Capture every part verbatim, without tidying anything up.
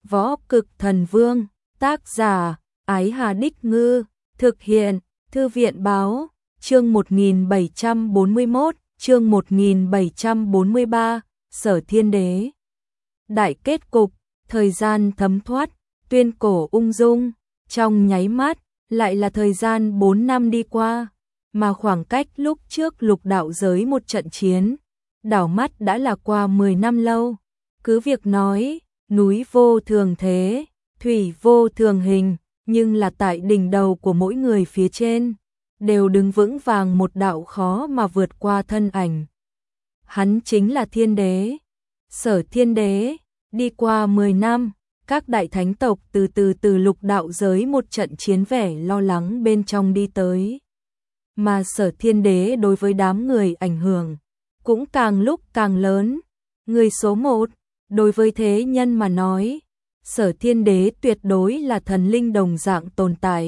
Võ Cực Thần Vương, tác giả, Ái Hà Đích Ngư, thực hiện, Thư viện Báo, chương một nghìn bảy trăm bốn mươi mốt, chương một nghìn bảy trăm bốn mươi ba, Sở Thiên Đế. Đại kết cục, thời gian thấm thoát, tuyên cổ ung dung, trong nháy mắt, lại là thời gian bốn năm đi qua, mà khoảng cách lúc trước lục đạo giới một trận chiến, đảo mắt đã là qua mười năm lâu. Cứ việc nói, núi vô thường thế, thủy vô thường hình, nhưng là tại đỉnh đầu của mỗi người phía trên, đều đứng vững vàng một đạo khó mà vượt qua thân ảnh. Hắn chính là Thiên Đế, Sở Thiên Đế. Đi qua mười năm, các đại thánh tộc từ từ từ lục đạo giới một trận chiến vẻ lo lắng bên trong đi tới. Mà Sở Thiên Đế đối với đám người ảnh hưởng, cũng càng lúc càng lớn. Người số một, đối với thế nhân mà nói, Sở Thiên Đế tuyệt đối là thần linh đồng dạng tồn tại.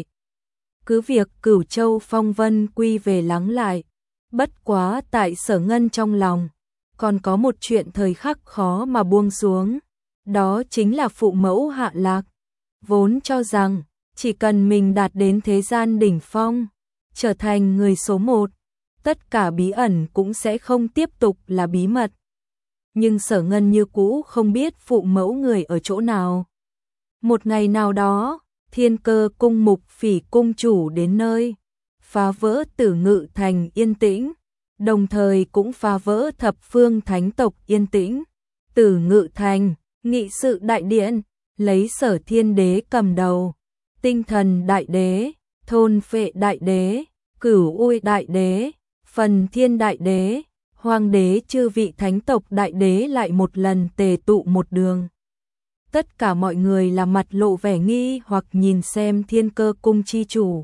Cứ việc Cửu Châu phong vân quy về lắng lại, bất quá tại Sở Ngân trong lòng, còn có một chuyện thời khắc khó mà buông xuống. Đó chính là phụ mẫu Hạ Lạc, vốn cho rằng chỉ cần mình đạt đến thế gian đỉnh phong, trở thành người số một, tất cả bí ẩn cũng sẽ không tiếp tục là bí mật. Nhưng Sở Ngân như cũ không biết phụ mẫu người ở chỗ nào. Một ngày nào đó, Thiên Cơ cung Mục Phỉ cung chủ đến nơi, phá vỡ Tử Ngự thành yên tĩnh, đồng thời cũng phá vỡ thập phương thánh tộc yên tĩnh. Tử Ngự thành, nghị sự đại điện, lấy Sở Thiên Đế cầm đầu, Tinh Thần Đại Đế, Thôn Phệ Đại Đế, Cửu Uy Đại Đế, Phần Thiên Đại Đế, Hoàng Đế chư vị thánh tộc đại đế lại một lần tề tụ một đường. Tất cả mọi người là mặt lộ vẻ nghi hoặc nhìn xem Thiên Cơ cung chi chủ.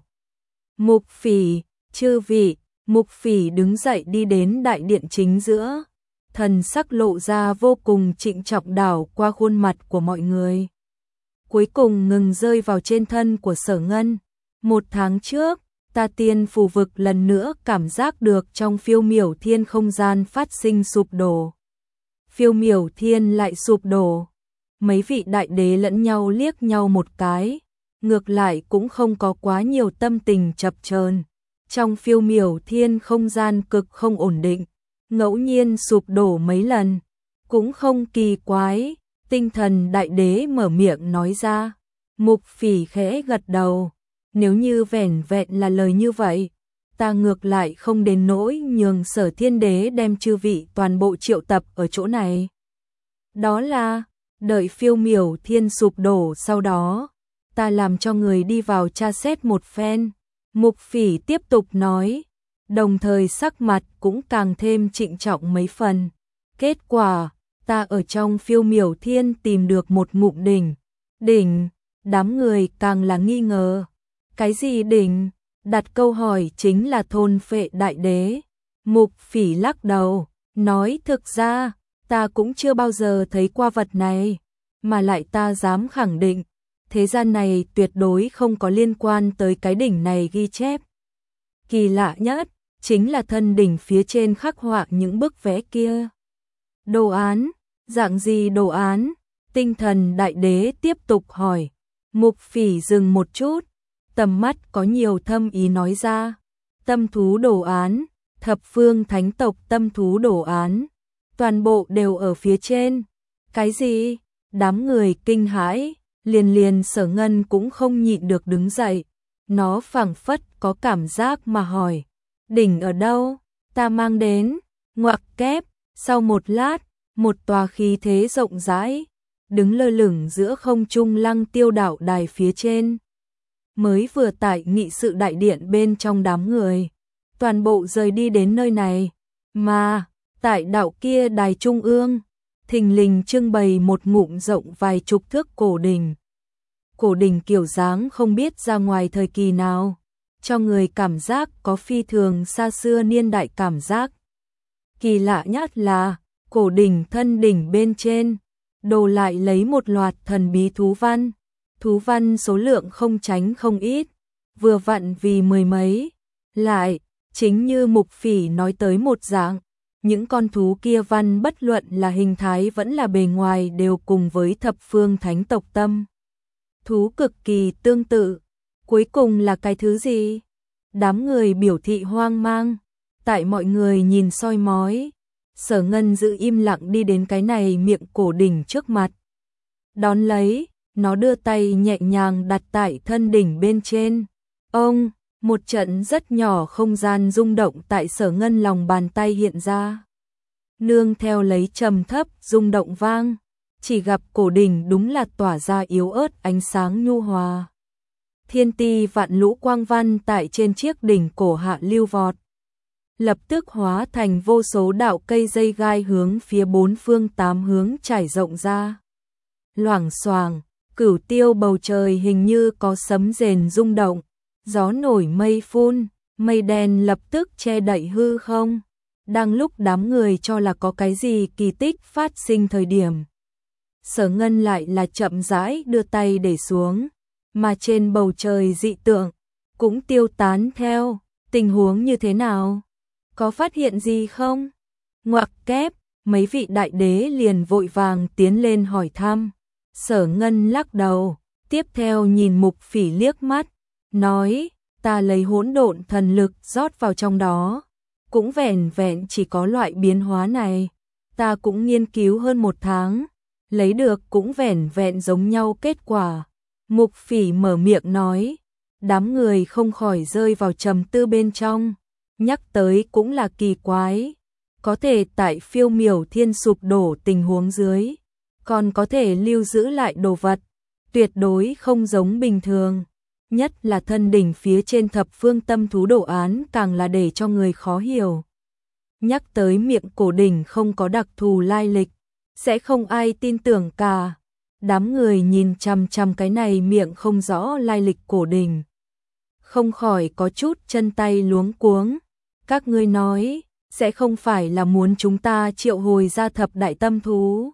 Mục Phỉ, chư vị, Mục Phỉ đứng dậy đi đến đại điện chính giữa, thần sắc lộ ra vô cùng trịnh trọng đảo qua khuôn mặt của mọi người. Cuối cùng ngừng rơi vào trên thân của Sở Ngân. Một tháng trước, Ta Tiên phù vực lần nữa cảm giác được trong phiêu miểu thiên không gian phát sinh sụp đổ. Phiêu miểu thiên lại sụp đổ. Mấy vị đại đế lẫn nhau liếc nhau một cái, ngược lại cũng không có quá nhiều tâm tình chập chờn. Trong phiêu miểu thiên không gian cực không ổn định, ngẫu nhiên sụp đổ mấy lần, cũng không kỳ quái. Tinh Thần Đại Đế mở miệng nói ra. Mục Phỉ khẽ gật đầu. Nếu như vẻn vẹn là lời như vậy, ta ngược lại không đến nỗi nhường Sở Thiên Đế đem chư vị toàn bộ triệu tập ở chỗ này. Đó là, đợi phiêu miểu thiên sụp đổ sau đó, ta làm cho người đi vào tra xét một phen. Mục Phỉ tiếp tục nói, đồng thời sắc mặt cũng càng thêm trịnh trọng mấy phần. Kết quả, ta ở trong phiêu miểu thiên tìm được một ngụm đỉnh. Đỉnh, đám người càng là nghi ngờ. Cái gì đỉnh? Đặt câu hỏi chính là Thôn Phệ Đại Đế. Mục Phỉ lắc đầu, nói thực ra, ta cũng chưa bao giờ thấy qua vật này, mà lại ta dám khẳng định, thế gian này tuyệt đối không có liên quan tới cái đỉnh này ghi chép. Kỳ lạ nhất, chính là thân đỉnh phía trên khắc họa những bức vẽ kia. Đồ án, dạng gì đồ án? Tinh Thần Đại Đế tiếp tục hỏi. Mục Phỉ dừng một chút, tầm mắt có nhiều thâm ý nói ra. Tâm thú đồ án, thập phương thánh tộc tâm thú đồ án, toàn bộ đều ở phía trên. Cái gì? Đám người kinh hãi, liền liền Sở Ngân cũng không nhịn được đứng dậy. Nó phảng phất có cảm giác mà hỏi, đỉnh ở đâu? Ta mang đến. Ngoặc kép, sau một lát, một tòa khí thế rộng rãi, đứng lơ lửng giữa không trung Lăng Tiêu đạo đài phía trên. Mới vừa tại nghị sự đại điện bên trong đám người, toàn bộ rời đi đến nơi này, mà tại đạo kia đài trung ương, thình lình trưng bày một ngụm rộng vài chục thước cổ đình. Cổ đình kiểu dáng không biết ra ngoài thời kỳ nào, cho người cảm giác có phi thường xa xưa niên đại cảm giác. Kỳ lạ nhất là, cổ đình thân đỉnh bên trên, đồ lại lấy một loạt thần bí thú văn. Thú văn số lượng không tránh không ít, vừa vặn vì mười mấy. Lại, chính như Mục Phỉ nói tới một dạng, những con thú kia văn bất luận là hình thái vẫn là bề ngoài đều cùng với thập phương thánh tộc tâm thú cực kỳ tương tự. Cuối cùng là cái thứ gì? Đám người biểu thị hoang mang, tại mọi người nhìn soi mói, Sở Ngân giữ im lặng đi đến cái này miệng cổ đỉnh trước mặt. Đón lấy, nó đưa tay nhẹ nhàng đặt tại thân đỉnh bên trên. Ông, một trận rất nhỏ không gian rung động tại Sở Ngân lòng bàn tay hiện ra. Nương theo lấy trầm thấp rung động vang, chỉ gặp cổ đỉnh đúng là tỏa ra yếu ớt ánh sáng nhu hòa. Thiên ti vạn lũ quang văn tại trên chiếc đỉnh cổ hạ lưu vọt, lập tức hóa thành vô số đạo cây dây gai hướng phía bốn phương tám hướng trải rộng ra. Loảng xoảng, cửu tiêu bầu trời hình như có sấm rền rung động, gió nổi mây phun, mây đen lập tức che đậy hư không. Đang lúc đám người cho là có cái gì kỳ tích phát sinh thời điểm, Sở Ngân lại là chậm rãi đưa tay để xuống, mà trên bầu trời dị tượng cũng tiêu tán theo. Tình huống như thế nào? Có phát hiện gì không? Ngoặc kép, mấy vị đại đế liền vội vàng tiến lên hỏi thăm. Sở Ngân lắc đầu, tiếp theo nhìn Mục Phỉ liếc mắt, nói, ta lấy hỗn độn thần lực rót vào trong đó, cũng vẻn vẹn chỉ có loại biến hóa này, ta cũng nghiên cứu hơn một tháng, lấy được cũng vẻn vẹn giống nhau kết quả. Mục Phỉ mở miệng nói, đám người không khỏi rơi vào trầm tư bên trong, nhắc tới cũng là kỳ quái, có thể tại phiêu miểu thiên sụp đổ tình huống dưới, còn có thể lưu giữ lại đồ vật, tuyệt đối không giống bình thường. Nhất là thân đỉnh phía trên thập phương tâm thú đồ án càng là để cho người khó hiểu. Nhắc tới miệng cổ đỉnh không có đặc thù lai lịch, sẽ không ai tin tưởng cả. Đám người nhìn chằm chằm cái này miệng không rõ lai lịch cổ đỉnh, không khỏi có chút chân tay luống cuống. Các ngươi nói, sẽ không phải là muốn chúng ta triệu hồi ra thập đại tâm thú?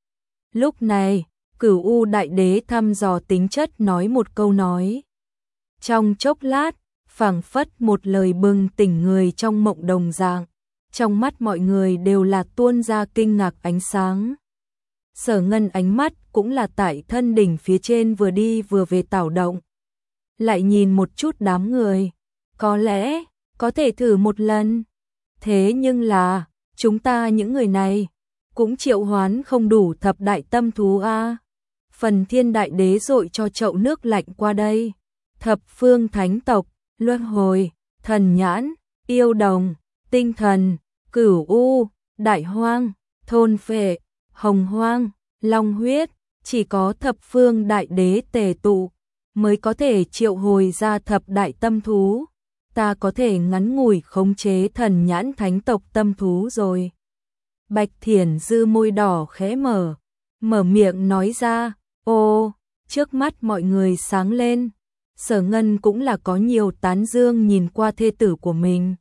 Lúc này, Cửu U đại đế thăm dò tính chất nói một câu nói. Trong chốc lát, phảng phất một lời bừng tỉnh người trong mộng đồng dạng, trong mắt mọi người đều là tuôn ra kinh ngạc ánh sáng. Sở Ngân ánh mắt cũng là tại thân đỉnh phía trên vừa đi vừa về tảo động. Lại nhìn một chút đám người, có lẽ có thể thử một lần. Thế nhưng là, chúng ta những người này cũng triệu hoán không đủ thập đại tâm thú a. Phần Thiên đại đế dội cho chậu nước lạnh qua đây. Thập phương thánh tộc, luân hồi, thần nhãn, yêu đồng, tinh thần, cửu u, đại hoang, thôn phệ, hồng hoang, long huyết, chỉ có thập phương đại đế tề tụ mới có thể triệu hồi ra thập đại tâm thú. Ta có thể ngắn ngủi khống chế thần nhãn thánh tộc tâm thú rồi. Bạch Thiển Dư môi đỏ khẽ mở, mở miệng nói ra. Ô, trước mắt mọi người sáng lên. Sở Ngân cũng là có nhiều tán dương nhìn qua thê tử của mình.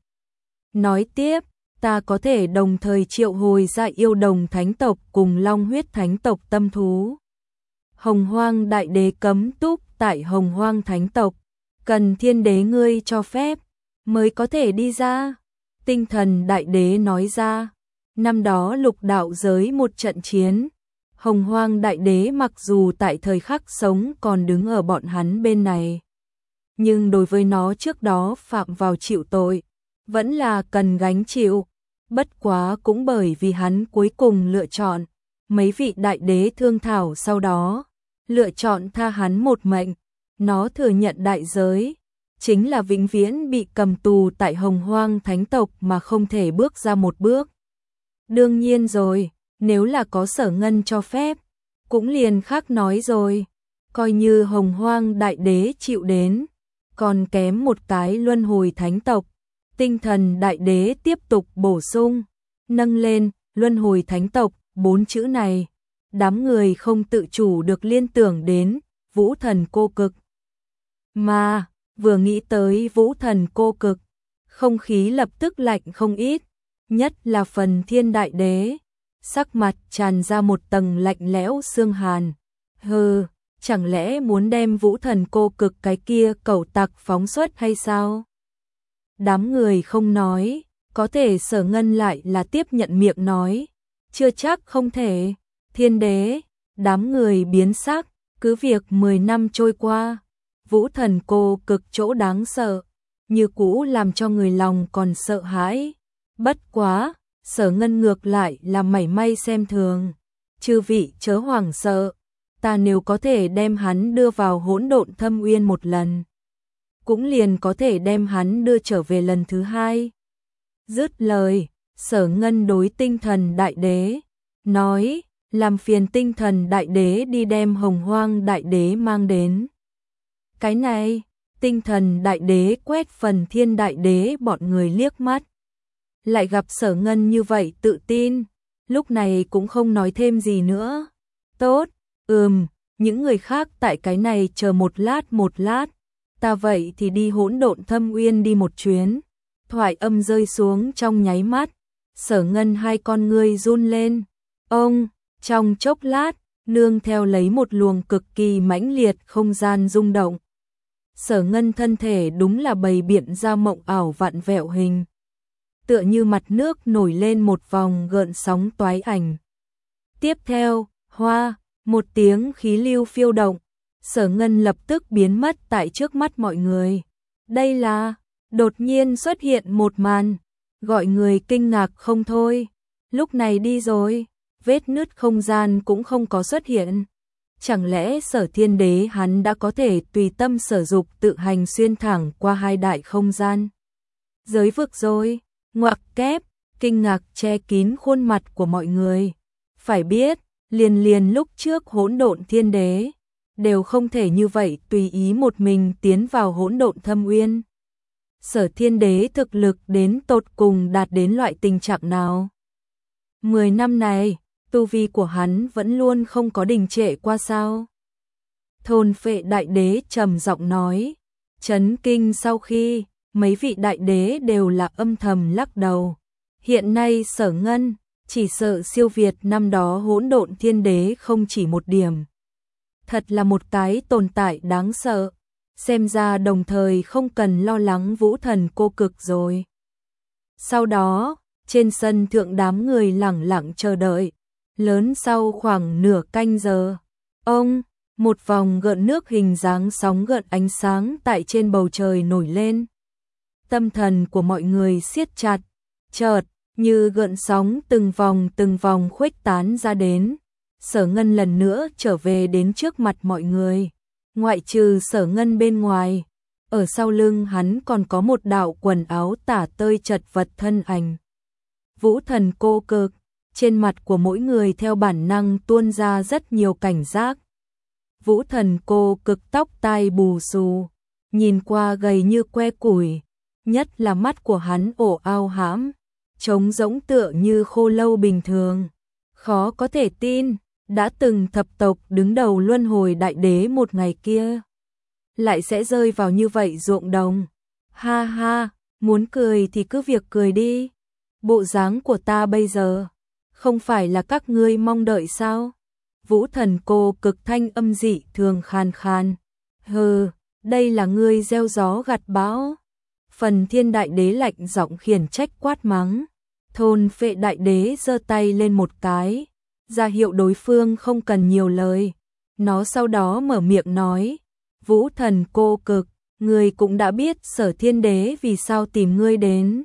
Nói tiếp, ta có thể đồng thời triệu hồi ra yêu đồng thánh tộc cùng long huyết thánh tộc tâm thú. Hồng Hoang đại đế cấm túc tại Hồng Hoang thánh tộc, cần thiên đế ngươi cho phép mới có thể đi ra. Tinh thần đại đế nói ra, năm đó lục đạo giới một trận chiến, Hồng Hoang đại đế mặc dù tại thời khắc sống còn đứng ở bọn hắn bên này, nhưng đối với nó trước đó phạm vào chịu tội, vẫn là cần gánh chịu. Bất quá cũng bởi vì hắn cuối cùng lựa chọn, mấy vị đại đế thương thảo sau đó, lựa chọn tha hắn một mệnh, nó thừa nhận đại giới, chính là vĩnh viễn bị cầm tù tại Hồng Hoang thánh tộc mà không thể bước ra một bước. Đương nhiên rồi, nếu là có Sở Ngân cho phép, cũng liền khác nói rồi, coi như Hồng Hoang đại đế chịu đến, còn kém một cái luân hồi thánh tộc. Tinh thần đại đế tiếp tục bổ sung, nâng lên, luân hồi thánh tộc, bốn chữ này, đám người không tự chủ được liên tưởng đến Vũ Thần Cô Cực. Mà, vừa nghĩ tới Vũ Thần Cô Cực, không khí lập tức lạnh không ít, nhất là Phần Thiên đại đế, sắc mặt tràn ra một tầng lạnh lẽo xương hàn. Hừ, chẳng lẽ muốn đem Vũ Thần Cô Cực cái kia cẩu tặc phóng xuất hay sao? Đám người không nói, Có thể Sở Ngân lại là tiếp nhận miệng nói, chưa chắc không thể. Thiên đế, đám người biến sắc, cứ việc mười năm trôi qua, Vũ Thần Cô cực chỗ đáng sợ, như cũ làm cho người lòng còn sợ hãi. Bất quá, Sở Ngân ngược lại là mảy may xem thường. Chư vị chớ hoảng sợ, ta nếu có thể đem hắn đưa vào hỗn độn thâm uyên một lần, cũng liền có thể đem hắn đưa trở về lần thứ hai. Dứt lời, Sở Ngân đối Tinh Thần Đại Đế nói, làm phiền Tinh Thần Đại Đế đi đem Hồng Hoang Đại Đế mang đến. Cái này, Tinh Thần Đại Đế quét Phần Thiên Đại Đế bọn người liếc mắt. Lại gặp Sở Ngân như vậy tự tin, lúc này cũng không nói thêm gì nữa. Tốt, ừm, những người khác tại cái này chờ một lát một lát, ta vậy thì đi hỗn độn thâm uyên đi một chuyến. Thoại âm rơi xuống trong nháy mắt, Sở Ngân hai con ngươi run lên. Ông, trong chốc lát, nương theo lấy một luồng cực kỳ mãnh liệt không gian rung động. Sở Ngân thân thể đúng là bày biện ra mộng ảo vạn vẹo hình. Tựa như mặt nước nổi lên một vòng gợn sóng toái ảnh. Tiếp theo, hoa, một tiếng khí lưu phiêu động, Sở Ngân lập tức biến mất tại trước mắt mọi người. Đây là, đột nhiên xuất hiện một màn, gọi người kinh ngạc không thôi. Lúc này đi rồi, vết nứt không gian cũng không có xuất hiện. Chẳng lẽ Sở Thiên Đế hắn đã có thể tùy tâm sở dục tự hành xuyên thẳng qua hai đại không gian giới vực rồi? Ngoặc kép, kinh ngạc che kín khuôn mặt của mọi người. Phải biết, liền liền lúc trước hỗn độn thiên đế, đều không thể như vậy tùy ý một mình tiến vào hỗn độn thâm uyên. Sở Thiên Đế thực lực đến tột cùng đạt đến loại tình trạng nào? Mười năm này, tu vi của hắn vẫn luôn không có đình trệ qua sao? Thôn Phệ Đại Đế trầm giọng nói, chấn kinh sau khi mấy vị đại đế đều là âm thầm lắc đầu. Hiện nay Sở Ngân chỉ sợ siêu việt năm đó hỗn độn thiên đế không chỉ một điểm. Thật là một cái tồn tại đáng sợ. Xem ra đồng thời không cần lo lắng Vũ Thần Cô cực rồi. Sau đó, trên sân thượng đám người lẳng lặng chờ đợi. Lớn sau khoảng nửa canh giờ, ông, một vòng gợn nước hình dáng sóng gợn ánh sáng tại trên bầu trời nổi lên. Tâm thần của mọi người siết chặt, chợt, như gợn sóng từng vòng từng vòng khuếch tán ra đến. Sở Ngân lần nữa trở về đến trước mặt mọi người. Ngoại trừ Sở Ngân bên ngoài, ở sau lưng hắn còn có một đạo quần áo tả tơi chật vật thân ảnh. Vũ Thần Cô cực, trên mặt của mỗi người theo bản năng tuôn ra rất nhiều cảnh giác. Vũ Thần Cô cực tóc tai bù xù, nhìn qua gầy như que củi, nhất là mắt của hắn ổ ao hãm, trống rỗng tựa như khô lâu bình thường. Khó có thể tin, đã từng thập tộc đứng đầu luân hồi đại đế một ngày kia, lại sẽ rơi vào như vậy ruộng đồng. Ha ha, muốn cười thì cứ việc cười đi. Bộ dáng của ta bây giờ, không phải là các ngươi mong đợi sao? Vũ Thần Cô cực thanh âm dị thường khàn khàn. Hừ, đây là ngươi gieo gió gặt bão. Phần Thiên Đại Đế lạnh giọng khiển trách quát mắng. Thôn Phệ Đại Đế giơ tay lên một cái, ra hiệu đối phương không cần nhiều lời. Nó sau đó mở miệng nói, Vũ Thần Cô cực, ngươi cũng đã biết Sở Thiên Đế vì sao tìm ngươi đến.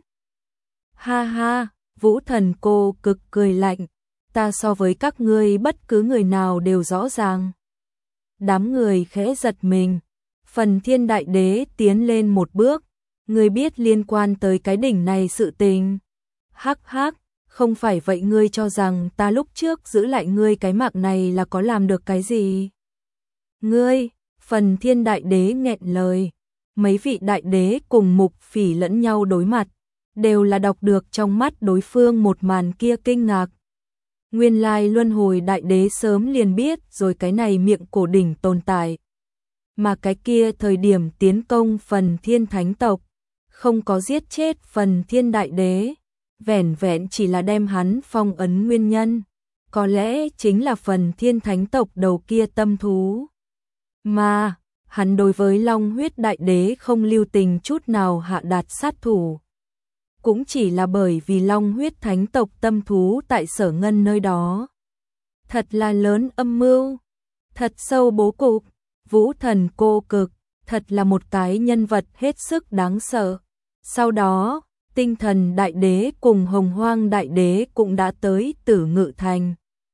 Ha ha, Vũ Thần Cô cực cười lạnh, ta so với các ngươi bất cứ người nào đều rõ ràng. Đám người khẽ giật mình, Phần Thiên Đại Đế tiến lên một bước, ngươi biết liên quan tới cái đỉnh này sự tình. Hắc hắc, không phải vậy ngươi cho rằng ta lúc trước giữ lại ngươi cái mạng này là có làm được cái gì? Ngươi, Phần Thiên Đại Đế nghẹn lời, mấy vị đại đế cùng Mục Phỉ lẫn nhau đối mặt, đều là đọc được trong mắt đối phương một màn kia kinh ngạc. Nguyên lai luân hồi đại đế sớm liền biết rồi cái này miệng cổ đỉnh tồn tại. Mà cái kia thời điểm tiến công Phần Thiên Thánh tộc, không có giết chết Phần Thiên Đại Đế, vẻn vẹn chỉ là đem hắn phong ấn nguyên nhân, có lẽ chính là Phần Thiên Thánh tộc đầu kia tâm thú. Mà, hắn đối với Long Huyết Đại Đế không lưu tình chút nào hạ đạt sát thủ. cũng chỉ là bởi vì long huyết thánh tộc tâm thú tại Sở Ngân nơi đó. Thật là lớn âm mưu, thật sâu bố cục, Vũ Thần cô cực, thật là một cái nhân vật hết sức đáng sợ. Sau đó, Tinh Thần Đại Đế cùng Hồng Hoang Đại Đế cũng đã tới Tử Ngự Thành.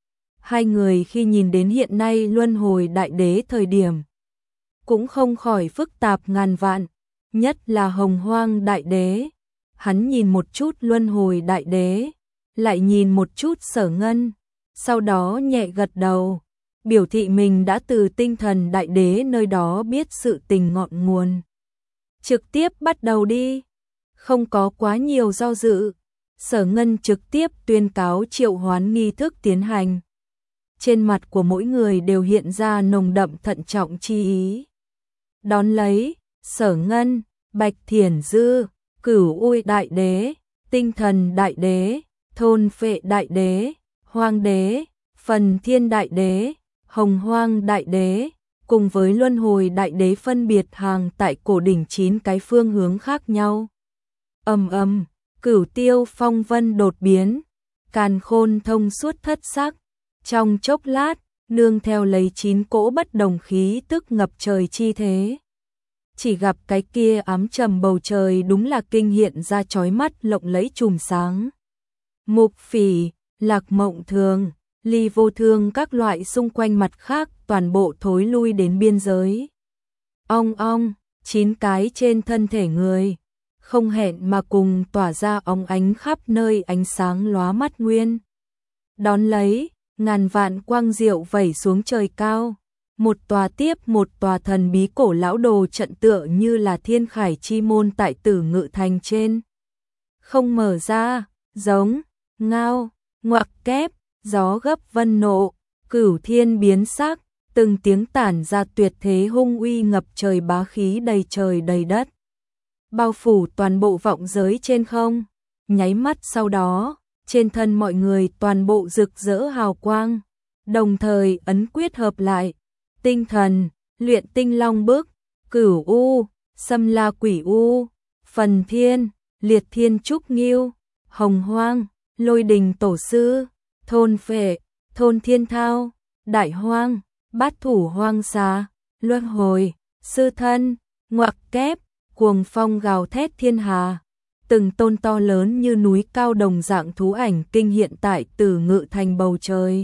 Hai người khi nhìn đến hiện nay Luân Hồi Đại Đế thời điểm, cũng không khỏi phức tạp ngàn vạn, nhất là Hồng Hoang Đại Đế. Hắn nhìn một chút Luân Hồi Đại Đế, lại nhìn một chút Sở Ngân, sau đó nhẹ gật đầu, biểu thị mình đã từ Tinh Thần Đại Đế nơi đó biết sự tình ngọn nguồn. Trực tiếp bắt đầu đi, không có quá nhiều do dự, Sở Ngân trực tiếp tuyên cáo triệu hoán nghi thức tiến hành. Trên mặt của mỗi người đều hiện ra nồng đậm thận trọng chi ý. Đón lấy, Sở Ngân, Bạch Thiển Dư, Cửu Uy Đại Đế, Tinh Thần Đại Đế, Thôn Phệ Đại Đế, Hoang Đế, Phần Thiên Đại Đế, Hồng Hoang Đại Đế, cùng với Luân Hồi Đại Đế phân biệt hàng tại cổ đỉnh chín cái phương hướng khác nhau. Ầm ầm, Cửu Tiêu phong vân đột biến, càn khôn thông suốt thất sắc. Trong chốc lát, nương theo lấy chín cỗ bất đồng khí tức ngập trời chi thế. Chỉ gặp cái kia ám trầm bầu trời đúng là kinh hiện ra chói mắt lộng lẫy chùm sáng. Mục Phỉ, Lạc Mộng Thường, Ly Vô Thương các loại xung quanh mặt khác toàn bộ thối lui đến biên giới. Ong ong, chín cái trên thân thể người, không hẹn mà cùng tỏa ra óng ánh khắp nơi ánh sáng lóa mắt nguyên. Đón lấy, ngàn vạn quang diệu vẩy xuống trời cao, một tòa tiếp một tòa thần bí cổ lão đồ trận tựa như là thiên khải chi môn tại Tử Ngự Thành trên. Không mở ra, giống, ngao, ngoặc kép, gió gấp vân nộ, cửu thiên biến sắc, từng tiếng tản ra tuyệt thế hung uy ngập trời bá khí đầy trời đầy đất. Bao phủ toàn bộ vọng giới trên không, nháy mắt sau đó, trên thân mọi người toàn bộ rực rỡ hào quang, đồng thời ấn quyết hợp lại, tinh thần, luyện tinh long bức, cửu u, xâm la quỷ u, phần thiên, liệt thiên trúc nghiêu, hồng hoang, lôi đình tổ sư, thôn phệ, thôn thiên thao, đại hoang, bát thủ hoang xà, luân hồi, sư thân, ngoặc kép, cuồng phong gào thét thiên hà. Từng tôn to lớn như núi cao đồng dạng thú ảnh kinh hiện tại Tử Ngự Thành bầu trời.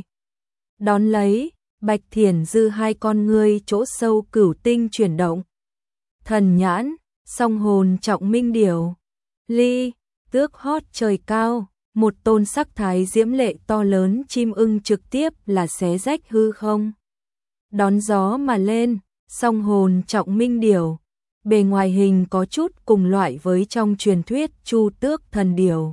Đón lấy, Bạch Thiển Dư hai con ngươi chỗ sâu cửu tinh chuyển động. Thần nhãn, song hồn trọng minh điểu, ly, tước hót trời cao, một tôn sắc thái diễm lệ to lớn chim ưng trực tiếp là xé rách hư không. Đón gió mà lên, song hồn trọng minh điểu. Bề ngoài hình có chút cùng loại với trong truyền thuyết Chu Tước thần điểu.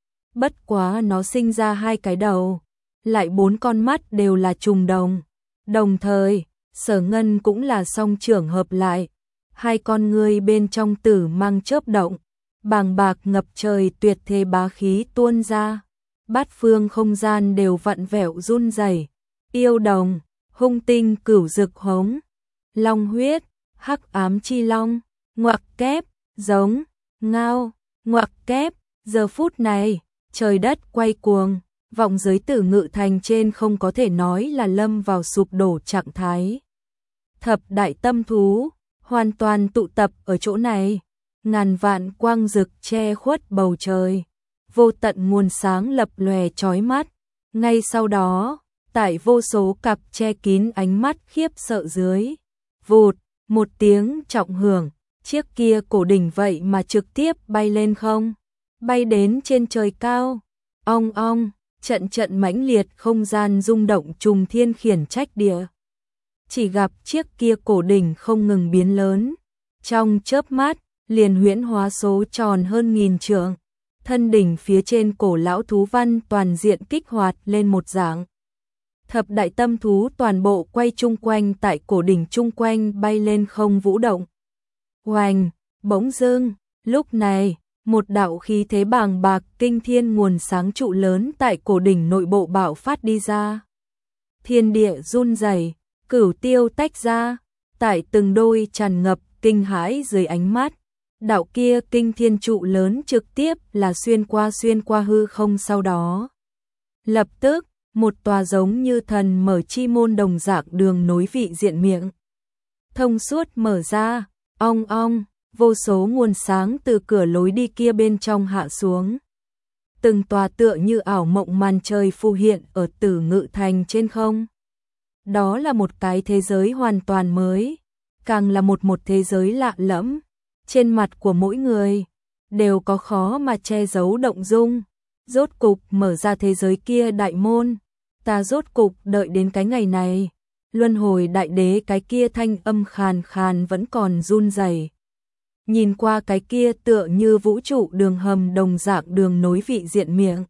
Bất quá nó sinh ra hai cái đầu, lại bốn con mắt đều là trùng đồng. Đồng thời, Sở Ngân cũng là song trưởng hợp lại, hai con ngươi bên trong tử mang chớp động, bàng bạc ngập trời tuyệt thế bá khí tuôn ra, bát phương không gian đều vặn vẹo run rẩy. Yêu đồng, hung tinh cửu dực hống, long huyết, hắc ám chi long, ngoặc kép, giống, ngao, ngoặc kép. Giờ phút này, trời đất quay cuồng, vọng giới Tử Ngự Thành trên không có thể nói là lâm vào sụp đổ trạng thái. Thập đại tâm thú hoàn toàn tụ tập ở chỗ này, ngàn vạn quang rực che khuất bầu trời, vô tận nguồn sáng lập lòe chói mắt. Ngay sau đó, tại vô số cặp che kín ánh mắt khiếp sợ dưới, vụt, một tiếng trọng hưởng, chiếc kia cổ đỉnh vậy mà trực tiếp bay lên không, bay đến trên trời cao. Ong ong, trận trận mãnh liệt không gian rung động trùng thiên khiển trách địa. Chỉ gặp chiếc kia cổ đỉnh không ngừng biến lớn, trong chớp mắt liền huyễn hóa số tròn hơn nghìn trượng. Thân đỉnh phía trên cổ lão thú văn toàn diện kích hoạt lên một dạng. Thập đại tâm thú toàn bộ quay chung quanh tại cổ đỉnh chung quanh bay lên không vũ động. Oanh, bỗng dưng, lúc này, một đạo khí thế bàng bạc kinh thiên nguồn sáng trụ lớn tại cổ đỉnh nội bộ bạo phát đi ra. Thiên địa run rẩy, cửu tiêu tách ra, tại từng đôi tràn ngập kinh hãi dưới ánh mắt, Đạo kia kinh thiên trụ lớn trực tiếp là xuyên qua xuyên qua hư không, sau đó lập tức một tòa giống như thần mở chi môn đồng dạng đường nối vị diện miệng thông suốt mở ra, ong ong, vô số nguồn sáng từ cửa lối đi kia bên trong hạ xuống. Từng tòa tựa như ảo mộng màn trời phù hiện ở Tử Ngự Thành trên không. Đó là một cái thế giới hoàn toàn mới, càng là một một thế giới lạ lẫm. Trên mặt của mỗi người đều có khó mà che giấu động dung. Rốt cục mở ra thế giới kia đại môn, ta rốt cục đợi đến cái ngày này. Luân hồi đại đế cái kia thanh âm khàn khàn vẫn còn run rẩy. Nhìn qua cái kia tựa như vũ trụ đường hầm đồng dạng đường nối vị diện miệng.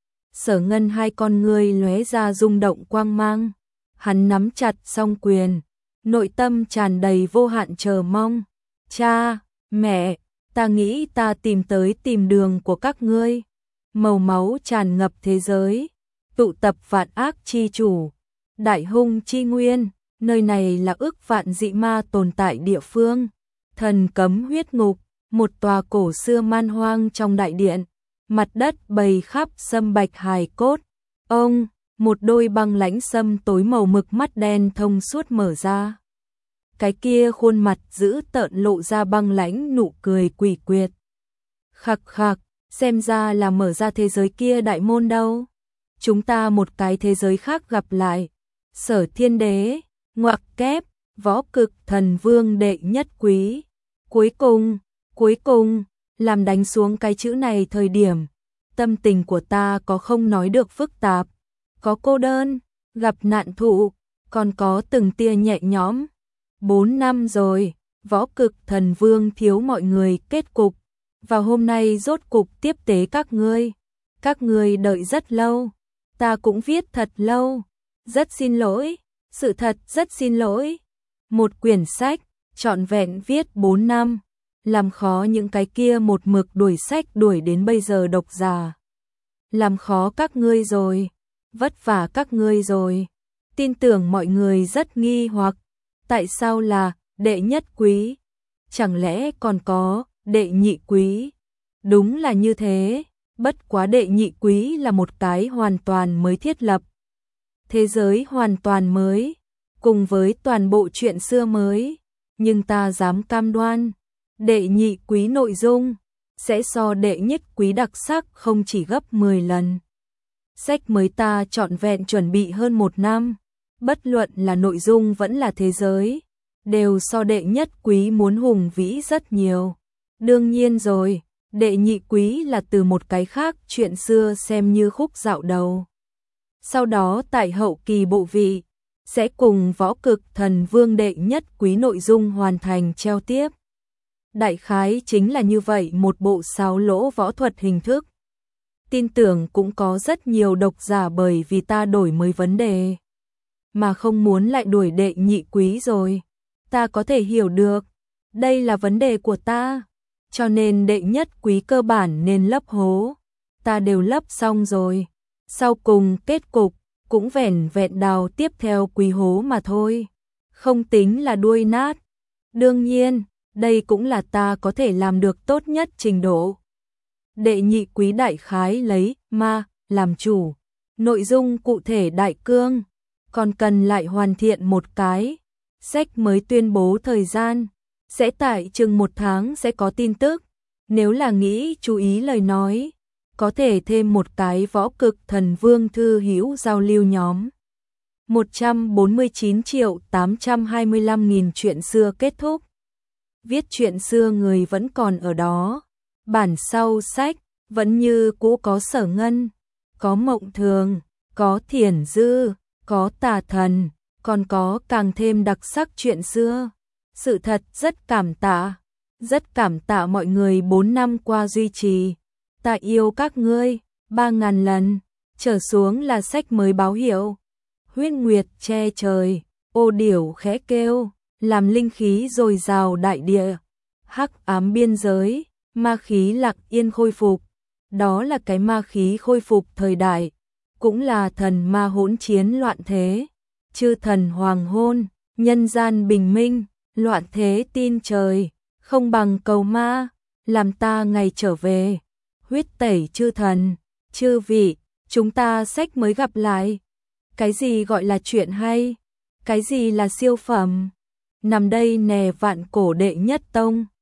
Sở Ngân hai con ngươi lóe ra rung động quang mang. Hắn nắm chặt song quyền, nội tâm tràn đầy vô hạn chờ mong. Cha, mẹ, ta nghĩ ta tìm tới tìm đường của các ngươi. Màu máu tràn ngập thế giới, tụ tập vạn ác chi chủ, đại hung chi nguyên, nơi này là ức vạn dị ma tồn tại địa phương. Thần cấm huyết ngục, một tòa cổ xưa man hoang trong đại điện, mặt đất bầy khắp sâm bạch hài cốt. Ông, một đôi băng lãnh sâm tối màu mực mắt đen thông suốt mở ra. Cái kia khuôn mặt giữ tợn lộ ra băng lãnh nụ cười quỷ quyệt. Khặc khặc, xem ra là mở ra thế giới kia đại môn đâu. Chúng ta một cái thế giới khác gặp lại. Sở Thiên Đế, ngoặc kép, võ cực thần vương đệ nhất quý. Cuối cùng, cuối cùng, làm đánh xuống cái chữ này thời điểm, tâm tình của ta có không nói được phức tạp, có cô đơn, gặp nạn thụ, còn có từng tia nhẹ nhõm. Bốn năm rồi, võ cực thần vương thiếu mọi người kết cục, và hôm nay rốt cục tiếp tế các ngươi. Các ngươi đợi rất lâu, ta cũng viết thật lâu, rất xin lỗi, sự thật rất xin lỗi. Một quyển sách, trọn vẹn viết bốn năm, làm khó những cái kia một mực đuổi sách đuổi đến bây giờ độc giả. Làm khó các ngươi rồi, vất vả các ngươi rồi. Tin tưởng mọi người rất nghi hoặc, tại sao là đệ nhất quý? Chẳng lẽ còn có đệ nhị quý? Đúng là như thế, bất quá đệ nhị quý là một cái hoàn toàn mới thiết lập. Thế giới hoàn toàn mới, cùng với toàn bộ chuyện xưa mới, nhưng ta dám cam đoan, đệ nhị quý nội dung sẽ so đệ nhất quý đặc sắc không chỉ gấp mười lần. Sách mới ta trọn vẹn chuẩn bị hơn một năm, bất luận là nội dung vẫn là thế giới, đều so đệ nhất quý muốn hùng vĩ rất nhiều. Đương nhiên rồi, đệ nhị quý là từ một cái khác chuyện xưa xem như khúc dạo đầu. Sau đó tại hậu kỳ bộ vị, sẽ cùng võ cực thần vương đệ nhất quý nội dung hoàn thành treo tiếp. Đại khái chính là như vậy một bộ sáo lỗ võ thuật hình thức. Tin tưởng cũng có rất nhiều độc giả bởi vì ta đổi mới vấn đề, mà không muốn lại đuổi đệ nhị quý rồi. Ta có thể hiểu được, đây là vấn đề của ta, cho nên đệ nhất quý cơ bản nên lấp hố. Ta đều lấp xong rồi, sau cùng kết cục cũng vẻn vẹn đào tiếp theo quý hố mà thôi, không tính là đuôi nát. Đương nhiên, đây cũng là ta có thể làm được tốt nhất trình độ. Đệ nhị quý đại khái lấy ma làm chủ, nội dung cụ thể đại cương, còn cần lại hoàn thiện một cái. Sách mới tuyên bố thời gian, sẽ tại chừng một tháng sẽ có tin tức. Nếu là nghĩ chú ý lời nói, có thể thêm một cái võ cực thần vương thư hữu giao lưu nhóm. một trăm bốn mươi chín triệu tám trăm hai mươi lăm nghìn chuyện xưa kết thúc. Viết chuyện xưa người vẫn còn ở đó. Bản sau sách vẫn như cũ có Sở Ngân, có Mộng Thường, có Thiển Dư, có Tà Thần, còn có càng thêm đặc sắc chuyện xưa. Sự thật rất cảm tạ, rất cảm tạ mọi người bốn năm qua duy trì. Ta yêu các ngươi, ba ngàn lần, trở xuống là sách mới báo hiệu. Huyết nguyệt che trời, ô điểu khẽ kêu, làm linh khí dồi dào đại địa. Hắc ám biên giới, ma khí lặng yên khôi phục. Đó là cái ma khí khôi phục thời đại, cũng là thần ma hỗn chiến loạn thế. Chư thần hoàng hôn, nhân gian bình minh, loạn thế tin trời, không bằng cầu ma. làm ta ngày trở về. Huyết tẩy chư thần, chư vị, chúng ta sách mới gặp lại. Cái gì gọi là chuyện hay? Cái gì là siêu phẩm? Nằm đây nè vạn cổ đệ nhất tông.